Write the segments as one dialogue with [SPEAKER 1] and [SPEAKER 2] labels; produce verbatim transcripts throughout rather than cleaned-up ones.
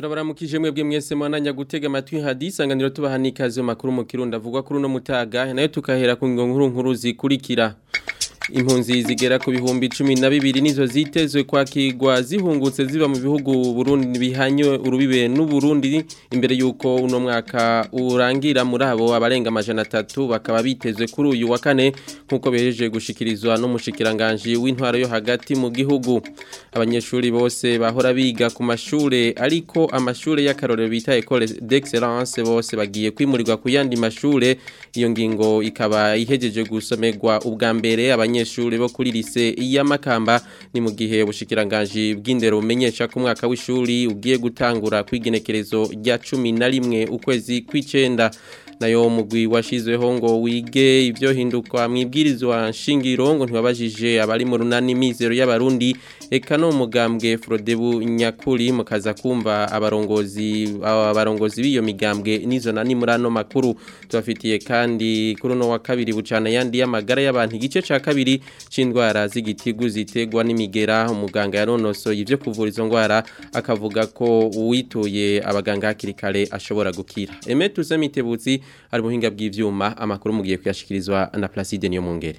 [SPEAKER 1] Turabaramukije mwebwe mwese mwananya gutega amatwi hadisanganiro tubahanikaze makuru mu Kirundo avugwa kuri no mutaga nayo tukahera ku ngo nkuru nkuru zikurikira. Impunzi zigera ku bihumbi cumi na bibiri nizo zitezwe kwakirwa zihungutse ziba mu bihugu Burundi bihanywe urubibe n'u Burundi imbere yuko uno mwaka urangira muri abo abarenga amajana atatu bakaba bitezwe kuri uyu wa kane nkuko bereje gushikirizwa no mushikiranganje w'intwaro yo hagati mu gihugu. Abanyeshuri bose bahora biga ku mashure ariko amashure y'akarorero bita École d'Excellence bose bagiye kwimurirwa ku yandi mashure. Iyo ngingo ikaba ihejeje gusomerwa ubwa mbere abanyeshuri bo kuri lise ya Makamba ni mu gihe ubushikiranganje bw'indero umenyesha ku mwaka w'ishuri ugiye gutangura kwigenekerezo rya cumi na rimwe ukwezi kw'icenda. Nayo mugwi washizweho ngo wige ivyo hindukwa mwibwirizwa nshingiro ngo ntibabajije abari mu runani mizero y'abarundi eka no mugambwe Frodebu Nyakuri mukaza kumva abarongozi abarongozi biyo migambwe nizo nani murano makuru tubafitiye kandi kuri no wa kabiri bucana yandi y'amagara y'abantu igice ca kabiri c'indwara z'igitigu zitegwa n'imigera umuganga yaronosoye ivyo kuvura izo ndwara akavuga ko uwituye abaganga hakirikare ashobora gukira. Emetu Semitebutsi ari buhinga bw'ivyuma amakuru mugiye kuyashikirizwa na Placide niyo mungere.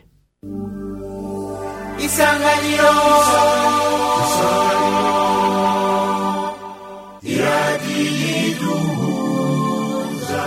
[SPEAKER 2] Isanganiro Iradiduza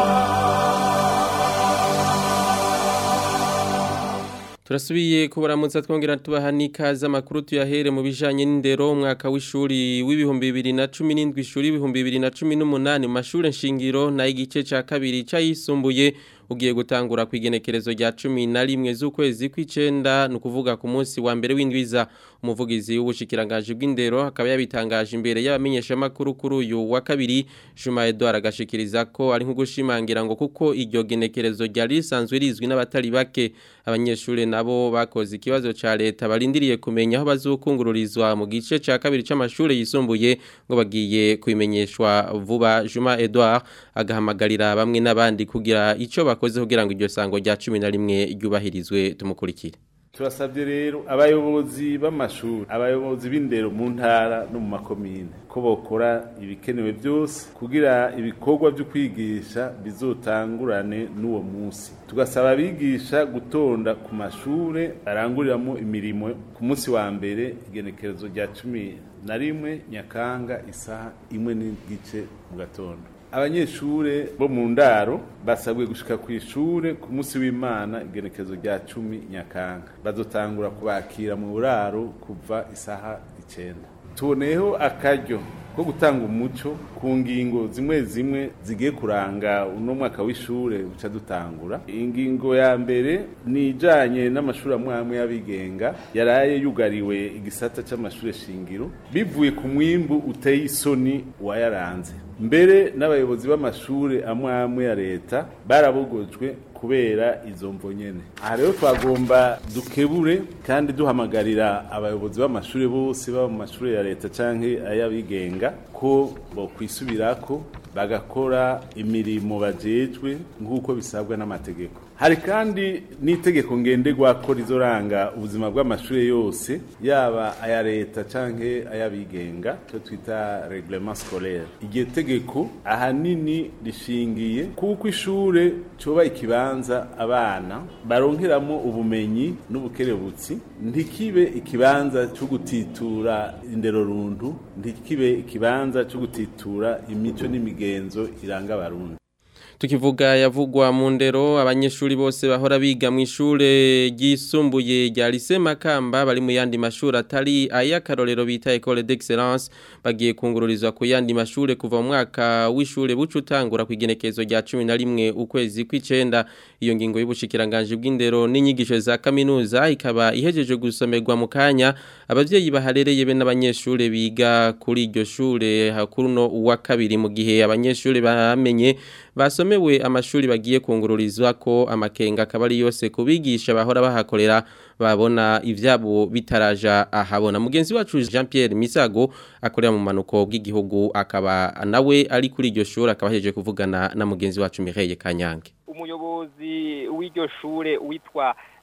[SPEAKER 1] Turasubiye kubaramutsa twongera tubahanika z'amakuru tuyahere mu bijanye n'indero umwaka w'ishuri w'ibihumbi bibiri na cumi n'indwi ishuri ibihumbi bibiri na cumi n'umunani mu mashure nshingiro na igice ca kabiri cayisumbuye ugiye gutangura kwigenekerezo rya cumi na rimwe z'ukwezi kw'icenda no kuvuga ku munsi wa mbere w'indwiza. Umuvugizi w'ubushikiranganje bw'indero akaba yabitangaje imbere y'abamenyesha makuru kuri uyu wa kabiri Juma Edouard agashikiriza ko ari nko gushimangira ngo kuko iryo genekerezo ryari risanzwe rizwi n'abatari bake. Abanyeshure nabo bakoze ikibazo ca leta barindiriye kumenya aho bazokungururizwa mu gice ca kabiri c'amashure yisumbuye ngo bagiye kwimenyeshwa vuba. Juma Edouard agahamagarira bamwe n'abandi kugira ico bakoze kugira ngo iryo sango rya cumi na rimwe ryubahirizwe. Tumukurikire.
[SPEAKER 3] Turasabye rero abayobozi b'amashuri abayobozi b'indero mu ntara no mu makomine ko bokora ibikenewe byose kugira ibikorwa byo kwigisha bizotangurane n'uwo munsi. Tugasaba abigisha gutonda ku mashure aranguriramo imirimo ku munsi wa mbere igenekerezo rya cumi na rimwe Nyakanga isaha imwe n'igice mu gatondo. Abanyeshure bo mu ndaro basabwe gushika ku ishure ku munsi w'Imana igenekezo rya cumi Nyakanga bazotangura kubakira mu buraro kuva isaha icenda. Tuboneyeho akaryo ko gutanga umuco ku ngingo zimwe zimwe zigiye kuranga uno mwaka w'ishure uca dutangura. Ingingo ya mbere ni ijanye n'amashuri amwe y'abigenga yaraye yugariwe igisata c'amashure shingiro bivuye ku mwimbu uteye isoni wayaranze. Mbere n'abayobozi b'amashure amwe amwe ya leta barabogojwe kubera izo mvo nyene. Aha rero twagomba dukebure kandi duhamagarira abayobozi b'amashure bose baba mu mashure ya leta canke ayabigenga ko bo kwisubirako bagakora imirimo bajejwe nk'uko bisabwa n'amategeko. Hari kandi n'itegeko ngenderwa ko rizoranga ubuzima bw'amashure yose yaba aya leta canke ayabigenga cyo twita règlement scolaire. Iryo tegeko ahanini rishingiye kuko ishure coba ikibanza abana baronkeramo ubumenyi n'ubukerebutsi ntikibe ikibanza cyo gutitura indero rundu ntikibe ikibanza cyo gutitura imico n'imigenzo iranga abarundi.
[SPEAKER 1] Tukivuga yavugwa mu ndero abanyeshuri bose bahora biga mu ishure ryisumbuye rya Lycée Makamba bari mu yandi mashuri atari ayakarorero bita École d'Excellence bagiye kungururizwa ku yandi mashure kuva mu mwaka w'ishure bucutangura kwigenekezo rya cumi na rimwe ukwezi kw'icenda. Iyo ngingo y'ubushikiranganje bw'indero n'inyigisho za kaminuza ikaba ihejeje gusomerwa mu kanya abavyeyi baharereye be n'abanyeshure biga kuri iryo shure hakuruno uwa kabiri mu gihe abanyeshure bamenye basomewe amashuri bagiye kungururizwa ko amakenga akabari yose kubigisha bahora bahakorera babona ivyabo bitaraja ahabona. Mugenzi wacu Jean Pierre Misago akorera mu manuko bw'igihugu akaba nawe ari kuri iryo shuri akaba hejeje kuvugana na mugenzi wacu Mireille Kanyange.
[SPEAKER 4] Umuyobozi w'iryo shure witwa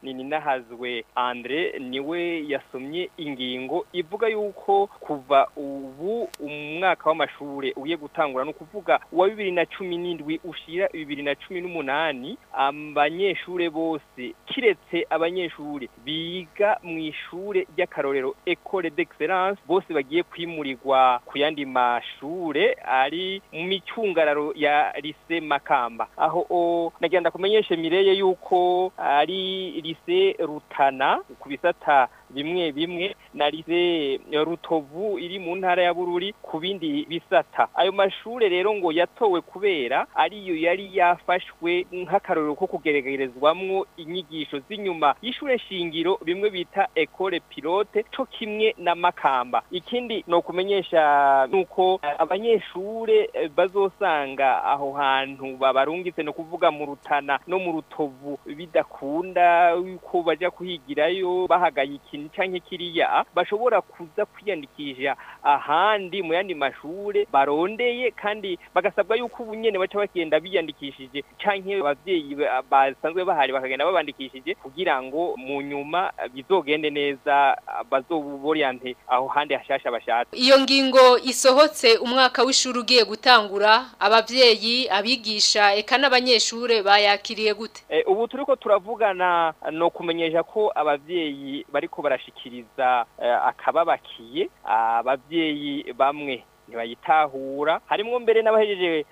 [SPEAKER 4] Nininahazwe Andre niwe yasomye ingingo ivuga yuko kuva ubu umwaka w'amashure ugiye gutangura no kuvuga wa bibiri na cumi n'indwi ushira bibiri na cumi n'umunani abanyeshure bose kiretse abanyeshure biga mu ishure ry'akarorero École d'Excellence bose bagiye kwimurirwa ku yandi mashure ari mu micungararo ya Lycée Makamba aho nagenda kumenyesha Mireye yuko ari Lycée Rutana ku bisata bimwe bimwe na Lycée Rutovu iri mu ntara ya Bururi ku bindi bisata ayo mashure rero ngo yatowe kubera ariyo yari yafashwe nk'akarorero ko kugeregerezwamwo inyigisho z'inyuma y'ishure shingiro bimwe bita École Pilote co kimwe na Makamba ikindi no kumenyesha nuko abanyeshure bazosanga aho hantu babarungitse no kuvuga mu Rutana no mu Rutovu bidakunda yuko baja kuhigirayo bahagaye ikintu canke kiriya bashobora kuza kwiyandikisha ahandi mu yandi mashure barondeye kandi bagasabwa yuko ubunyene baca bagenda biyandikishije canke abavyeyi basanzwe bahari bakagenda babandikishije kugira ngo mu nyuma bizogende neza bazoboriante aho handi hashasha bashatse.
[SPEAKER 5] Iyo ngingo isohotse umwaka w'ishuri ugiye gutangura abavyeyi abigisha eka n'abanyeshure bayakiriye gute?
[SPEAKER 4] E, ubu turiko turavugana no kumenyesha ko abavyeyi bariko barashikiriza uh, akababakiye abavyeyi bamwe ntibayitahura harimwo mbere n'abahejeje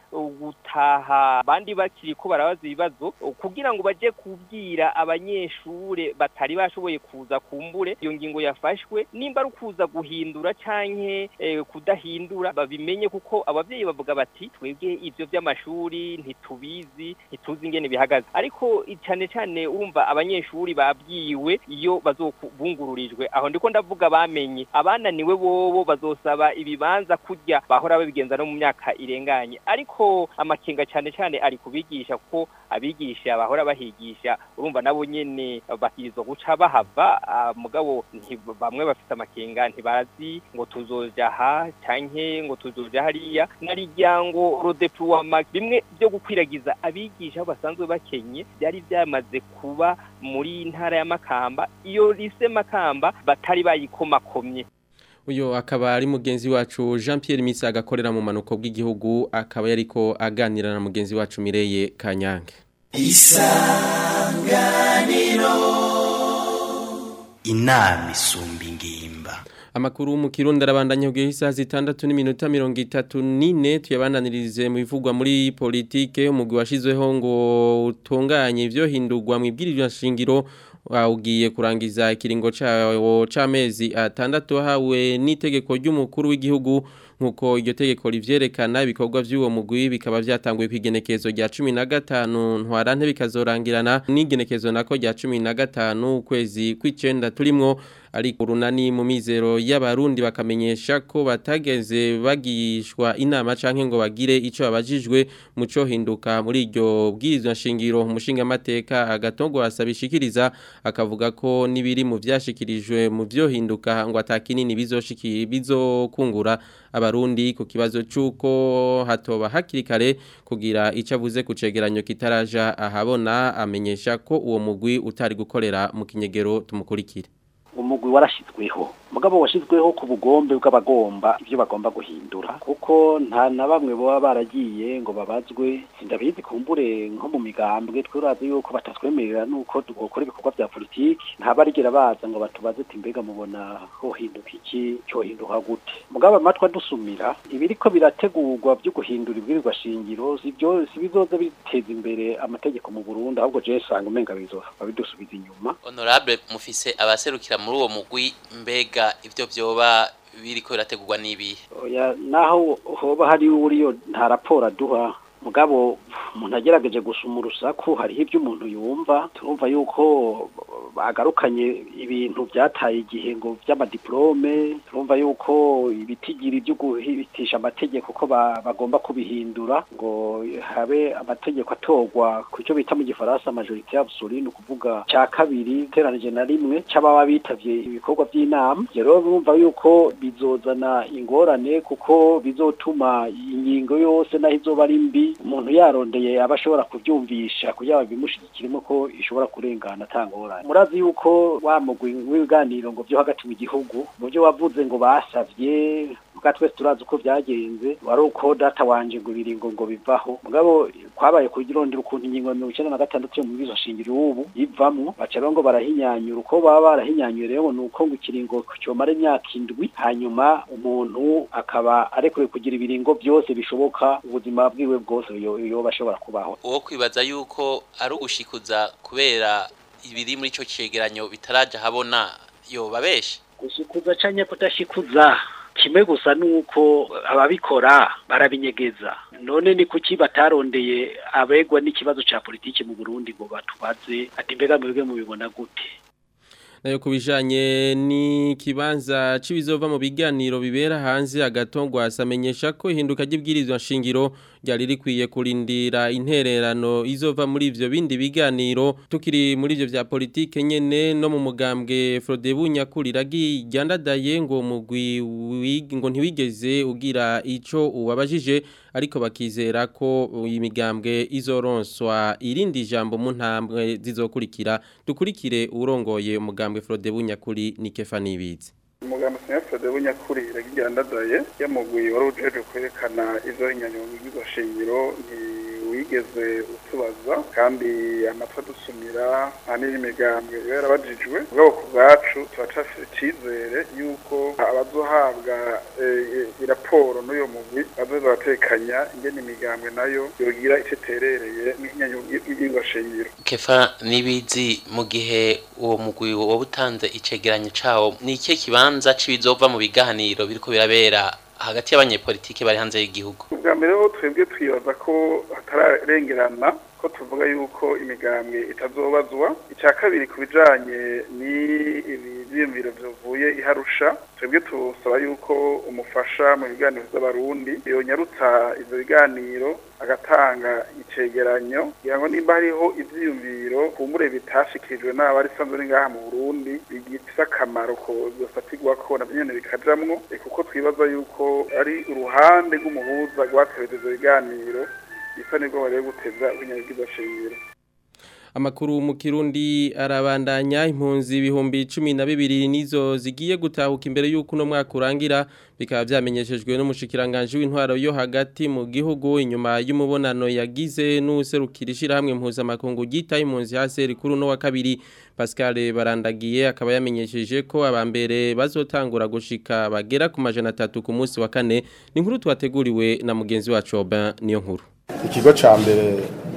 [SPEAKER 4] gutaha bandi bakiri ko barabaza ibibazo kugira ngo baje kubwira abanyeshure batari bashoboye kuza kumbure iyo ngingo yafashwe nimba ari kuza guhindura canke eh, kudahindura babimenye kuko abavyeyi bavuga bati twebwe ivyo by'amashuri ntitubizi ntituzi ingene bihagaze ariko cyane cyane urumva abanyeshuri babwiwe iyo bazobungururijwe aho ndiko ndavuga bamenye abana niwe bobo bazosaba ibibanza kujya bahora babigenza no mu myaka irenganye ariko amakenga cyane cyane ari kubigisha kuko abigisha bahora bahigisha urumva nabo nyene bakirizwa guca bahava mugabo bamwe bafite amakenga ntibazi ngo tuzoja ha canke ngo tuzoja hariya narijyango rodeploiement bimwe byo gukwiragiza abigisha basanzwe bakenye byari byamaze kuba muri ntara ya Makamba iyo Lycée Makamba batari bayikomakomye.
[SPEAKER 1] Uyo akaba ari mugenzi wacu Jean Pierre Misa agakorera mu manuko bw'igihugu akaba yariko aganira na mugenzi wacu Mireye Kanyange.
[SPEAKER 2] Isanganiro inama isumba ingimba.
[SPEAKER 1] Amakuru mu Kirundi arabandanya kugeza isaha zitandatu n'iminota mirongo itatu n'ine tuyabandanirize mu bivugwa muri politike umugwi washizweho ngo utunganye ivyo hindurwa mu ibwirizwa shingiro ugiye kurangiza ikiringo cawo c'amezi atandatu hawe n'itegeko ry'umukuru w'igihugu nkuko iryo tegeko rivyerekana ibikorwa vy'uwo mugwi bikaba vyatanguye kwigenekezo rya cumi na gatanu ntwarante bikazorangirana n'igenekezo nako rya cumi na gatanu ukwezi kw'icenda turimwo ariko urunani mu mizero y'abarundi bakamenyesha ko batageze bagishwa inama canke ngo bagire ico babajijwe mu cyo hinduka muri iryo bwirizwa shingiro umushinga amateka agatongo asabishikiriza akavuga ko nibiri mu vyashikirijwe mu byo hinduka ngo atakinini bizoshikira bizokungura abarundi ku kibazo cyuko hatoba hakirikare kugira ico avuze ku cegeranyo kitaraja ahabona amenyesha ko uwo mugwi utari gukorera mu kinyegero tumukurikire.
[SPEAKER 6] Umugwi warashizweho mugabo washizweho ku bugombe bw'abagomba ivyo bagomba guhindura kuko nta na bamwe bo baragiye ngo babazwe sindabizi kumbure nko mu migambwe twiraze yuko batatwemerera nuko tugokora ibikorwa vya politiki nta barigera baza ngo batubaze ati mbega mubona ho hinduka iki cyo hinduka gute mugabo amatwa dusumira ibiriko birategurwa byo guhindura ibwirizwa shingiro sivyo sibizoza biteza imbere amategeko mu Burundi ahubwo je sanga umenga bizo babidusubiza inyuma.
[SPEAKER 7] Honorable mufise abaserukira muri uwo mugwi mbega ivyo vyoba biriko birategurwa nibi
[SPEAKER 6] oya naho hoba hari uriyo nta raporo duha mugabo umuntu agerageje gusuma urusaku hariho ibyo umuntu yumva turumva yuko bagarukanye ibintu byataye igihe ngo by'amadiplome turumva yuko ibitigiri byo guhitisha amategeko ko bagomba kubihindura ngo habe amategeko atorwa ku cyo bita mu gifaransa majorité absolue kuvuga cya kabiri teranije na rimwe cy'ababa bitavye ibikorwa by'inama rero bumva yuko bizozana ingorane kuko bizotuma ingingo yose naho izoba ari mbi umuntu yarondeye abashobora kubyumvisha kugira babimushigikiremo ko ishobora kurengana tangorane. turazi yuko wa mugwi w'ibiganiro ngo byo hagati mu gihugu mu byo wavuze ngo basavye muga twese turazi uko byagenze wari uko data wanje ngo biringo ngo bivaho mugabo kwabaye kugirondera ukuntu ingingo ya mirongo icenda na gatandatu yo mu bizo shingiro ubu ivamwo baca ngo barahinyanyura uko baba barahinyanyuye rero nuko ngo ikiringo cyomara imyaka indwi hanyuma umuntu akaba arekwe kugira ibiringo byose bishoboka ubuzima bwiwe bwose yo bashobora kubaho
[SPEAKER 7] uwo kwibaza yuko ari ugushikuza kubera ibiri muri ico cegeranyo bitaraje habona yo babeshe
[SPEAKER 6] gushikuza canye kutashikuza kimwe gusa nuko ababikora barabinyegeza none ni kuki batarondeye abegwa n'ikibazo ca politike mu Burundi ngo batubaze ati mbega mwebwe mubibona gute
[SPEAKER 1] nayo kubijanye ni kibanza cibizova mu biganiro bibera hanze agatongwa asamenyesha ko ihinduka ry'ibwirizwa nshingiro ryari rikwiye kurindira intererano izova muri ivyo bindi biganiro tukiri muri ivyo vya politike nyene no mu mugambwe Frodebu Nyakurira giyandadaye ngo mugwi ngo ntiwigeze ugira ico ubabajije ariko bakizera ko imigambwe izoronswa irindi jambo mu ntambwe zizokurikira dukurikire urongoye umugambwe Frodebu Nyakuri ni Kefani Bizi
[SPEAKER 8] umugambi wa Frodebu Nyakuri iragiyandadaye yamugwi wari ujeje kwerekana izo inyanyongo y'igashingiro wigeze utubaza kandi amatwa dusumira aniri imigambwe yarabajijwe ubwo ku bwacu turacafite icizere yuko abazohabwa iraporo n'uyo mugwi bazoza batekanya ingene imigambwe nayo yogira iteterereye n'inyanyongo y'igashingiro
[SPEAKER 7] Kefa Nibizi mu gihe uwo mugwi wabutanze icegeranyo cawo ni iki kibanza cibizova mu biganiro biriko birabera hagati y'abanyepolitike bari hanze y'igihugu
[SPEAKER 8] ubwa mbere ho twebwe twibaza ko hatararengerana ko tuvuga yuko imigambwe itazobazwa icya kabiri ku bijanye ni ibyiyumviro byavuye iharusha twebwe tusaba yuko umufasha mu biganiro by'abarundi yonyarutsa ivyo biganiro agatanga icegeranyo kugira ngo nimba hariho ivyiyumviro kumbure bitashikirijwe n'abari sanzwe ngaha mu Burundi bigifise akamaro ko byofatirwa ko navyo nyene bikajamwo kuko twibaza yuko ari uruhande rw'umuhuza rwatereje ibiganiro bisa nibwo bari guteza ubunyagiza shingiro
[SPEAKER 1] Amakuru mu Kirundi arabandanya impunzi ibihumbi cumi na bibiri nizo zigiye gutahuka imbere y'uko no mwaka urangira bikaba byamenyeshejwe n'umushikiranganje w'intwaro yo hagati mu gihugu inyuma y'umubonano yagize n'userukirishira hamwe mpuzamakungu gita impunzi hase rikuru no wa kabiri Pascal Barandagiye akaba yamenyesheje ko abambere bazotangura gushika bagera ku majana atatu ku munsi wa kane ni inkuru twateguriwe na mugenzi wacu Oben niyo nkuru
[SPEAKER 9] Ikigo ca mbere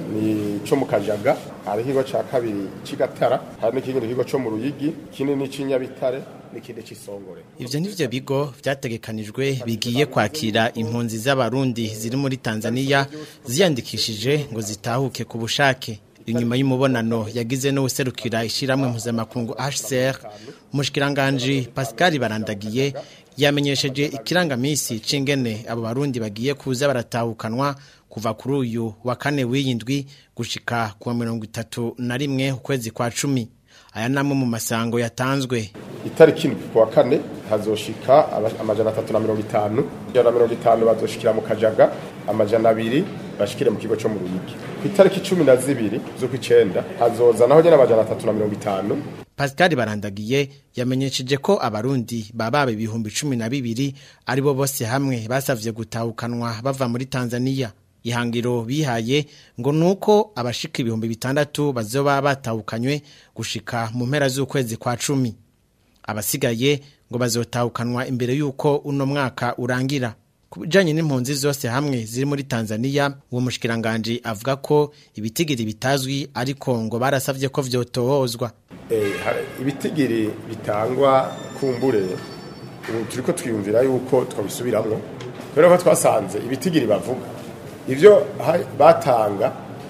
[SPEAKER 9] ni cyo mu Kajaga hari ikigo ca kabiri cigatara hari n'ikindi kigo cyo mu Ruyigi kinini c'inyabitare n'ikindi c'isongore
[SPEAKER 10] Ivyo nivyo bigo vyategekanijwe bigiye kwakira impunzi z'abarundi ziri muri Tanzania ziyandikishije ngo zitahuke ku bushake inyuma y'umubonano yagize no userukira ishiramwe mpuzamakungu H C R umushikiranganje Pascal Barandagiye yamenyesheje ikirangamisi cingene abo barundi bagiye kuza baratahukanwa kuva kuri uyu wa kane w'iyindwi gushika ku mirongo itatu na rimwe ukwezi kwa cumi aya namwe mu masango yatanzwe
[SPEAKER 9] itariki ku wa kane hazoshika amajana atatu na mirongo itanu ijana na mirongo itanu bazoshikira mu Kajaga amajana abiri bashikire mu kigo cyo mu Ruyigi ku itariki cumi na zibiri zo kw'icenda hazoza naho nyene amajana atatu na mirongo itanu
[SPEAKER 10] Pascal Barandagiye yamenyesheje ko abarundi bababe ibihumbi cumi na bibiri aribo bose hamwe basavye gutahukanwa bava muri Tanzania ihangiro bihaye ngo nuko abashika ibihumbi bitandatu bazoba batahukanywe gushika mu mpera z'ukwezi kwa cumi abasigaye ngo bazotahukanwa imbere yuko uno mwaka urangira kubijanye n'impunzi zose hamwe ziri muri Tanzania uwo mushikiranganje avuga ko ibitigiri bitazwi ariko ngo barasavye ko vyotohozwa
[SPEAKER 9] eh ibitigiri bitangwa kumbure turiko twiyumvira yuko twabisubiramwo rero ko twasanze ibitigiri bavuga ivyo batanga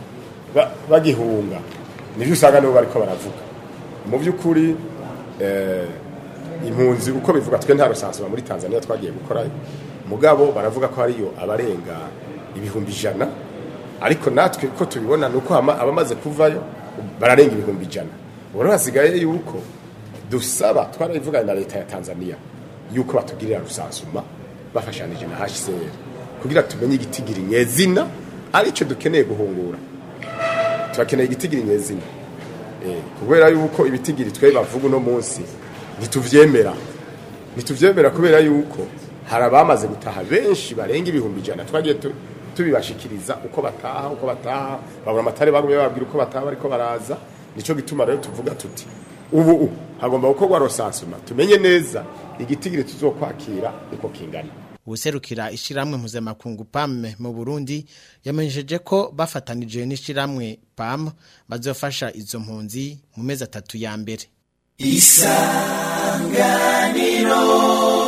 [SPEAKER 9] bagihunga nivyo usanga nibo bariko baravuga mu by'ukuri eh impunzi uko bivuga twe nta rusanzwe muri Tanzania twagiye gukora mugabo baravuga ko hariyo abarenga ibihumbi ijana ariko natwe ko tubibona nuko abamaze kuvayo bararenga ibihumbi ijana ubwo hasigaye yuko dusaba twarabivugana na leta ya Tanzania yuko batugirira rusansuma bafashanije na H C R kugira tumenye igitigiri nyezina arico dukeneye guhungura turakeneye igitigiri nyezina eh kubera yuko ibitigiri twe bavuga no munsi ntituvyemera ntituvyemera kubera yuko harabamaze gutaha benshi barenga ibihumbi ijana twagiye tubibashikiriza uko bataha uko bataha babura amatare bagumye babwira uko bataha bariko baraza nico gituma rero tuvuga tuti ubu hagomba gukorwa rosansuma tumenye neza igitigiri tuzokwakira iko kingana.
[SPEAKER 10] Userukira ishiramwe mpuzamakungu P A M mu Burundi yamenyesheje ko bafatanije n'ishiramwe P A M bazofasha izo mpunzi mu mezi atatu ya mbere.
[SPEAKER 2] Isanganiro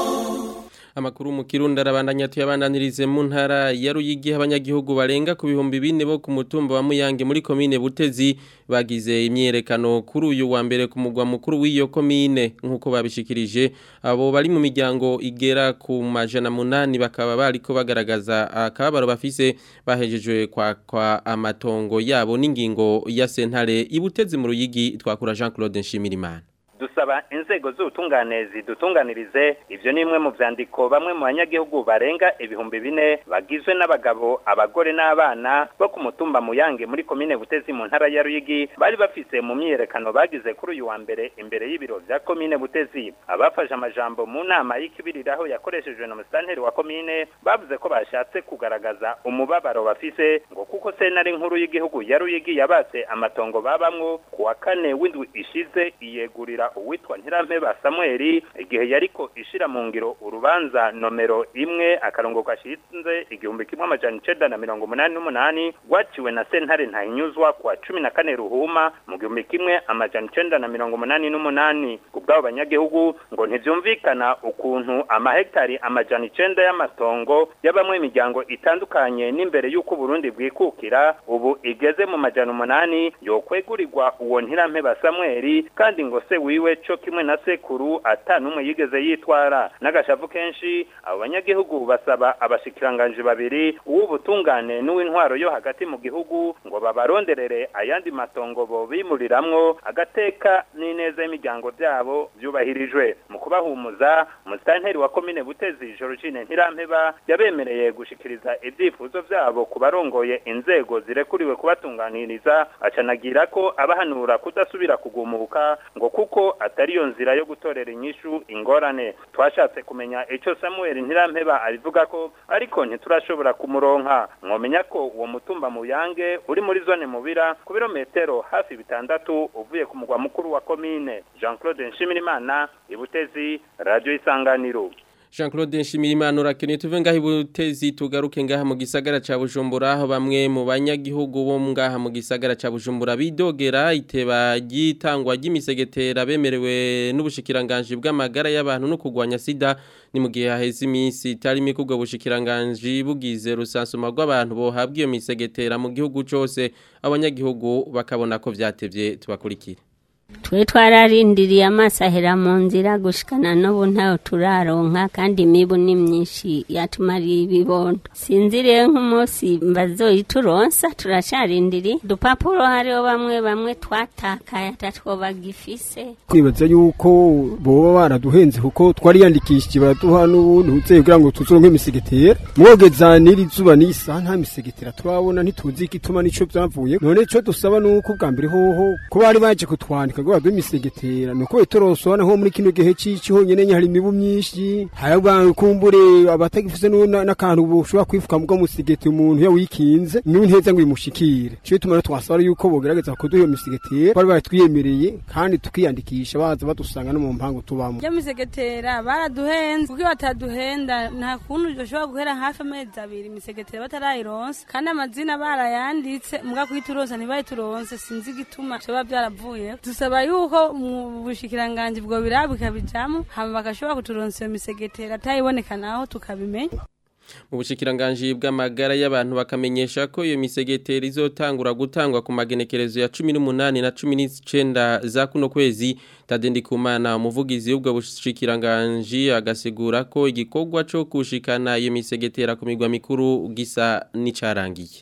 [SPEAKER 1] Amakuru mu Kirundi arabandanya tuyabandanirize mu ntara ya Ruyigi abanyagihugu barenga ku bihumbi bine bo ku mutumba wa Muyange muri komine Butezi bagize imyerekano kuri uyu wa mbere ku mugwa mukuru w'iyo komine nkuko babishikirije abo bari mu miryango igera ku majana munani bakaba bariko bagaragaza akabaro bafise bahejejwe kwa kwa amatongo yabo n'ingingo ya sentare ibutezi mu Ruyigi twakura Jean Claude Nshimirimana.
[SPEAKER 11] Dusaba inzego z'ubutunganezi dutunganirize ivyo nimwe mu vyandiko bamwe mu banyagihugu barenga ibihumbi bine bagizwe n'abagabo abagore n'abana bo ku mutumba Muyange muri komine Butezi mu ntara ya Ruyigi bari bafise mu myerekano bagize kuri uyu wa mbere imbere y'ibiro vya komine Butezi abafashe amajambo mu nama y'ikibiriraho yakoreshejwe na musitanteri wa komine bavuze ko bashatse kugaragaza umubabaro bafise ngo kuko sentare nkuru y'igihugu ya Ruyigi yabatse amatongo babamwo ku wa kane w'indwi ishize iyegurira uwitwa Ntirampeba Samuel igihe yariko ishira mu ngiro urubanza nomero imwe akarongo kashinze igihumbi kimwe amajana icenda na mirongo umunani n'umunani rwaciwe na sentare ntahinyuzwa kwa cumi na kane Ruhuma mu gihumbi kimwe amajana icenda na mirongo umunani n'umunani kubwabo banyagihugu ngo ntivyumvikana ukuntu amahektari amajana icenda y'amatongo yabamwe imiryango itandukanye n'imbere y'uko Burundi bwikukira ubu igeze mu majana umunani yokwegurirwa uwo Ntirampeba Samuel kandi ngo se wiwe cyo kimwe na sekuru atanumwe yigeze yitwara n'agashavu kenshi abo banyagihugu basaba abashikiranganje babiri uw'ubutungane n'uw'intwaro yo hagati mu gihugu ngo babaronderere ayandi matongo bo bimuriramwo agateka n'ineza y'imiryango byabo byubahirijwe mu kubahumuza musitanteri wa komine Butezi Georgine Ntirampeba yabemereye gushikiriza ibyifuzo byabo kubarongoye inzego zirekuriwe kubatunganiriza acanagira ko abahanura kudasubira kugumuka ngo kuko atariyo nzira yo gutorera inyishu ingorane twashatse kumenya ico Samuel Ntirampeba arivuga ko ariko ntiturashobora kumuronka mwomenya ko uwo mutumba Muyange uri muri zone Mubira ku birometero hafi bitandatu uvuye ku mugwa mukuru wa komine. Jean Claude Nshimirimana Ibutezi Radio Isanganiro.
[SPEAKER 1] Jean Claude Nshimirimana urakeneye tuve ngaho Ibutezi tugaruke ngaha mu gisagara ca Bujumbura aho bamwe mu banyagihugu bo ngaha mu gisagara ca Bujumbura bidogera iteba gitangwa ry'imisegetera bemerewe n'ubushikiranganje bw'amagara y'abantu no kugwanya sida ni mu gihe haheze iminsi itari mikubwo bushikiranganje bugize rusansuma rw'abantu bohabwa iyo misegetera mu gihugu cose abanyagihugu bakabona ko vyatevye tubakurikira.
[SPEAKER 12] Twe twararindiriye amasahera mu nzira gushikana n'ubu ntaho turaronka kandi imibu ni myinshi yatumariye ibibondo sinzire nk'umunsi bazoyituronsa turasharindiriye dupapuro hariho bamwe bamwe twatakaye atatwo bagifise
[SPEAKER 13] kwibaza yuko boba baraduhenze kuko twariyandikishije baraduha n'ubundi utse kugira ngo tuzoronke imisegetera mwogeza niri zuba n'isa nta misegetera turabona ntituzi igituma nico byavuye none cyo dusaba nuko bwa mbere hoho ko bari baje kutwandika ngo badumisegetera nuko itorosona ho muri kino gihe cici honyene hari imibu myinshi hayaba kumbure abatagifise n'akantu bushobora kwifuka mugo musigete umuntu ya wikinze n'inteza ngo imushikire cyo tumara twasaba yuko bogerageza kuduha iyo misegetera bari batwiyemereye kandi tukiyandikisha baza badusanga no mu mpango tubamo
[SPEAKER 14] ya misegetera baraduhenze kuko bataduhenda nta kuntu byoshobora guhera hafi amezi abiri misegetera batarayironse kandi amazina barayanditse muga kwituronsa ntibayituronse sinzi gituma cyo byaravuye dusaba yuko mu bushikiranganje bwo birabuka bijamo hama bagashobora kuturonsa iyo misegetera atayiboneka naho tukabimenya.
[SPEAKER 1] Mu bushikiranganje bw'amagara y'abantu bakamenyesha ko iyo misegetera izotangura gutangwa ku magenekerezo ya cumi n'umunani na cumi n'icenda za kuno kwezi. Tadendikumana umuvugizi w'ubwo bushikiranganje agasigura ko igikorwa cyo kushikana iyo misegetera ku migwa mikuru gisa n'icarangiye.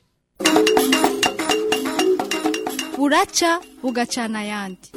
[SPEAKER 15] Buraca bugacana yandi.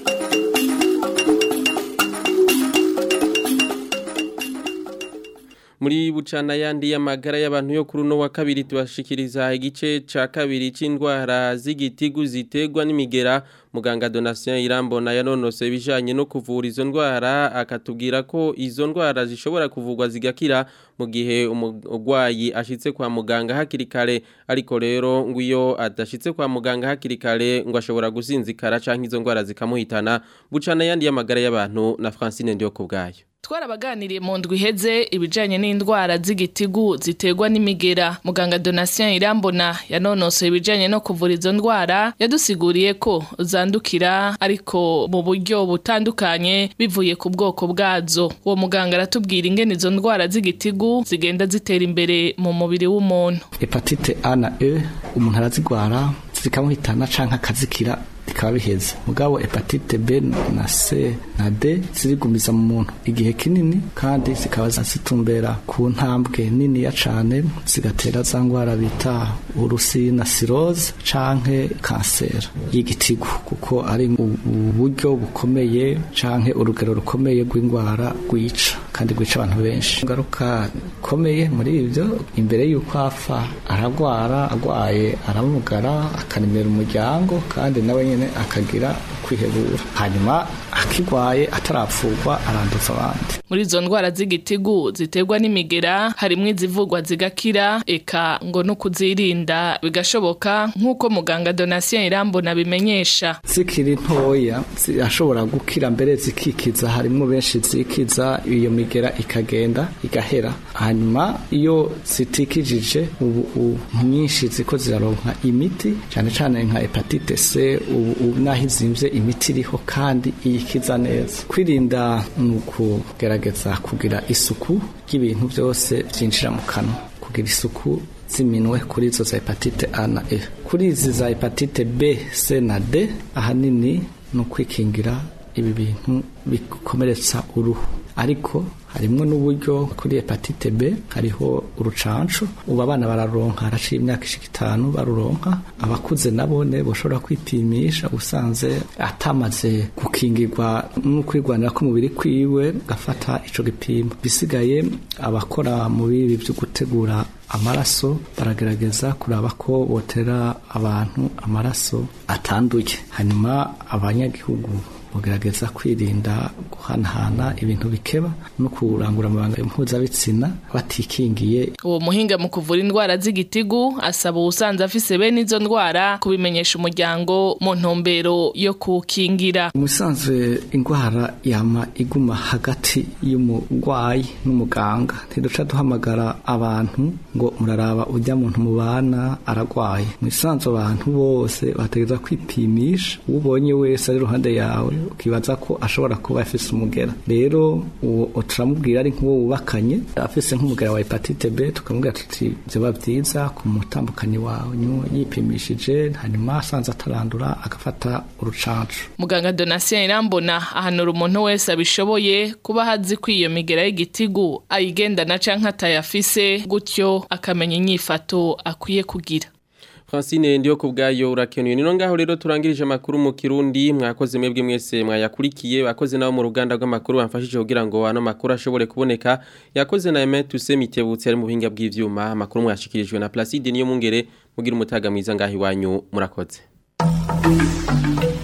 [SPEAKER 1] muri bucana yandi y'amagara y'abantu yo kuri uno wa kabiri tubashikiriza igice ca kabiri c'indwara z'igitigu zitegwa n'imigera muganga Donatien Irambona yanonose ibijanye no kuvura izo ndwara akatubwira ko izo ndwara zishobora kuvurwa zigakira mu gihe umugwayi ashitse kwa muganga hakiri kare ariko rero ngo iyo adashitse kwa muganga hakiri kare ngo ashobora gusinzikara canke izo ndwara zikamuhitana bucana yandi y'amagara y'abantu na Francine Ndiyo kubgayo.
[SPEAKER 16] Twarabaganiriye mu ndwi iheze ibijanye n'indwara z'igitigu zitegwa n'imigera muganga Donatien Irambona yanonosoye ibijanye no kuvura izo ndwara yadusiguriye ko zandukira ariko mu buryo butandukanye bivuye ku bwoko bwazo. Uwo muganga aratubwira ingene izo ndwara z'igitigu zigenda zitera imbere mu mubiri w'umuntu.
[SPEAKER 17] Hepatite A na E umuntu arazigwara zikamuhitana canke akazikira bikaba biheze mugabo hepatite B na C na D zirigumiza mu muntu igihe kinini kandi zikaba zitumbera ku ntambwe nini ya cane zigatera za ngwara bita urusi na cirrhose canke cancer y'igitigu kuko ari uburyo bukomeye canke urugero rukomeye rw'ingwara rwica kandi rwica abantu benshi ngaruka komeye muri ivyo imbere yuko afa aragwara agwaye aramugara akanimera umuryango kandi nawe akagira kwihebura hanyuma akigwaye atarapfurwa aranduza abandi.
[SPEAKER 16] Muri izo ndwara z'igitigu ziterwa n'imigera harimwe izivugwa zigakira eka ngo no kuzirinda bigashoboka nk'uko muganga Donatien Irambona bimenyesha.
[SPEAKER 17] Zikiri ntoya zirashobora gukira mbere zikikiza harimo benshi zikiza iyo migera ikagenda igahera hanyuma iyo zitikijije ubu nyinshi ziko ziraronka imiti cyane cyane nka hepatite C ubu naho izimvye imiti iriho kandi iyikiza neza. Kwirinda nuko gerageza kugira isuku y'ibintu byose byinjira mu kanwa kugira isuku ziminwe kuri izo za hepatite A na E. Kuri izi za hepatite B, C na D ahanini no kwikingira ibi bintu bikomeretsa uruhu ariko harimwo n'uburyo kuri hepatite B hariho urucanco ubu abana bararonka haraciye imyaka ishika itanu baruronka abakuze nabone boshobora kwipimisha usanze atamaze gukingirwa no kwigwanira ko mubiri kwiwe gafata ico gipimo bisigaye abakora mu bibi byo gutegura amaraso baragerageza kuraba ko botera abantu amaraso atanduye hanyuma abanyagihugu mugerageza kwirinda guhanahana ibintu bikeba no kurangura amabanga mpuzabitsina batikingiye.
[SPEAKER 16] Uwo muhinga mu kuvura indwara z'igitigu asaba usanze afise bene izo ndwara kubimenyesha umuryango mu ntumbero yo kukingira.
[SPEAKER 17] Musanzwe indwara yama iguma hagati y'umugwayi n'umuganga ntiduca duhamagara abantu ngo muraraba ujya muntu mubana aragwaye. Musanzwe abantu bose bategeza kwipimisha ubonye wese ari ruhande yawe ukibaza ko ashobora kuba afise umugera rero uwo turamubwira ari nk'uwo wubakanye afise nk'umugera wa hepatite B tukamubwira tuti byoba byiza ku mutambukanyi wawe yipimishije hanyuma asanze atarandura agafata urucanco.
[SPEAKER 16] Muganga Donatien Irambona ahanura umuntu wese abishoboye kuba hazi kwiyo migera y'igitigu ayigendana canke atayafise gutyo akamenya inyifato akwiye kugira.
[SPEAKER 1] Francine Ndiyo kubgayo urakenuye nino ngaho rero turangirije makuru mu Kirundi mwakoze mwebwe mwese mwayakurikiye bakoze nawo mu ruganda rw'amakuru bamfashije kugira ngo ano makuru ashobore kuboneka yakoze na Aimé Toussaint Mitebutse ari mu buhinga bw'ivyuma makuru mwashikirijwe na Placide Niyo Mungere mugira umutaga mwiza ngaho iwanyu murakoze.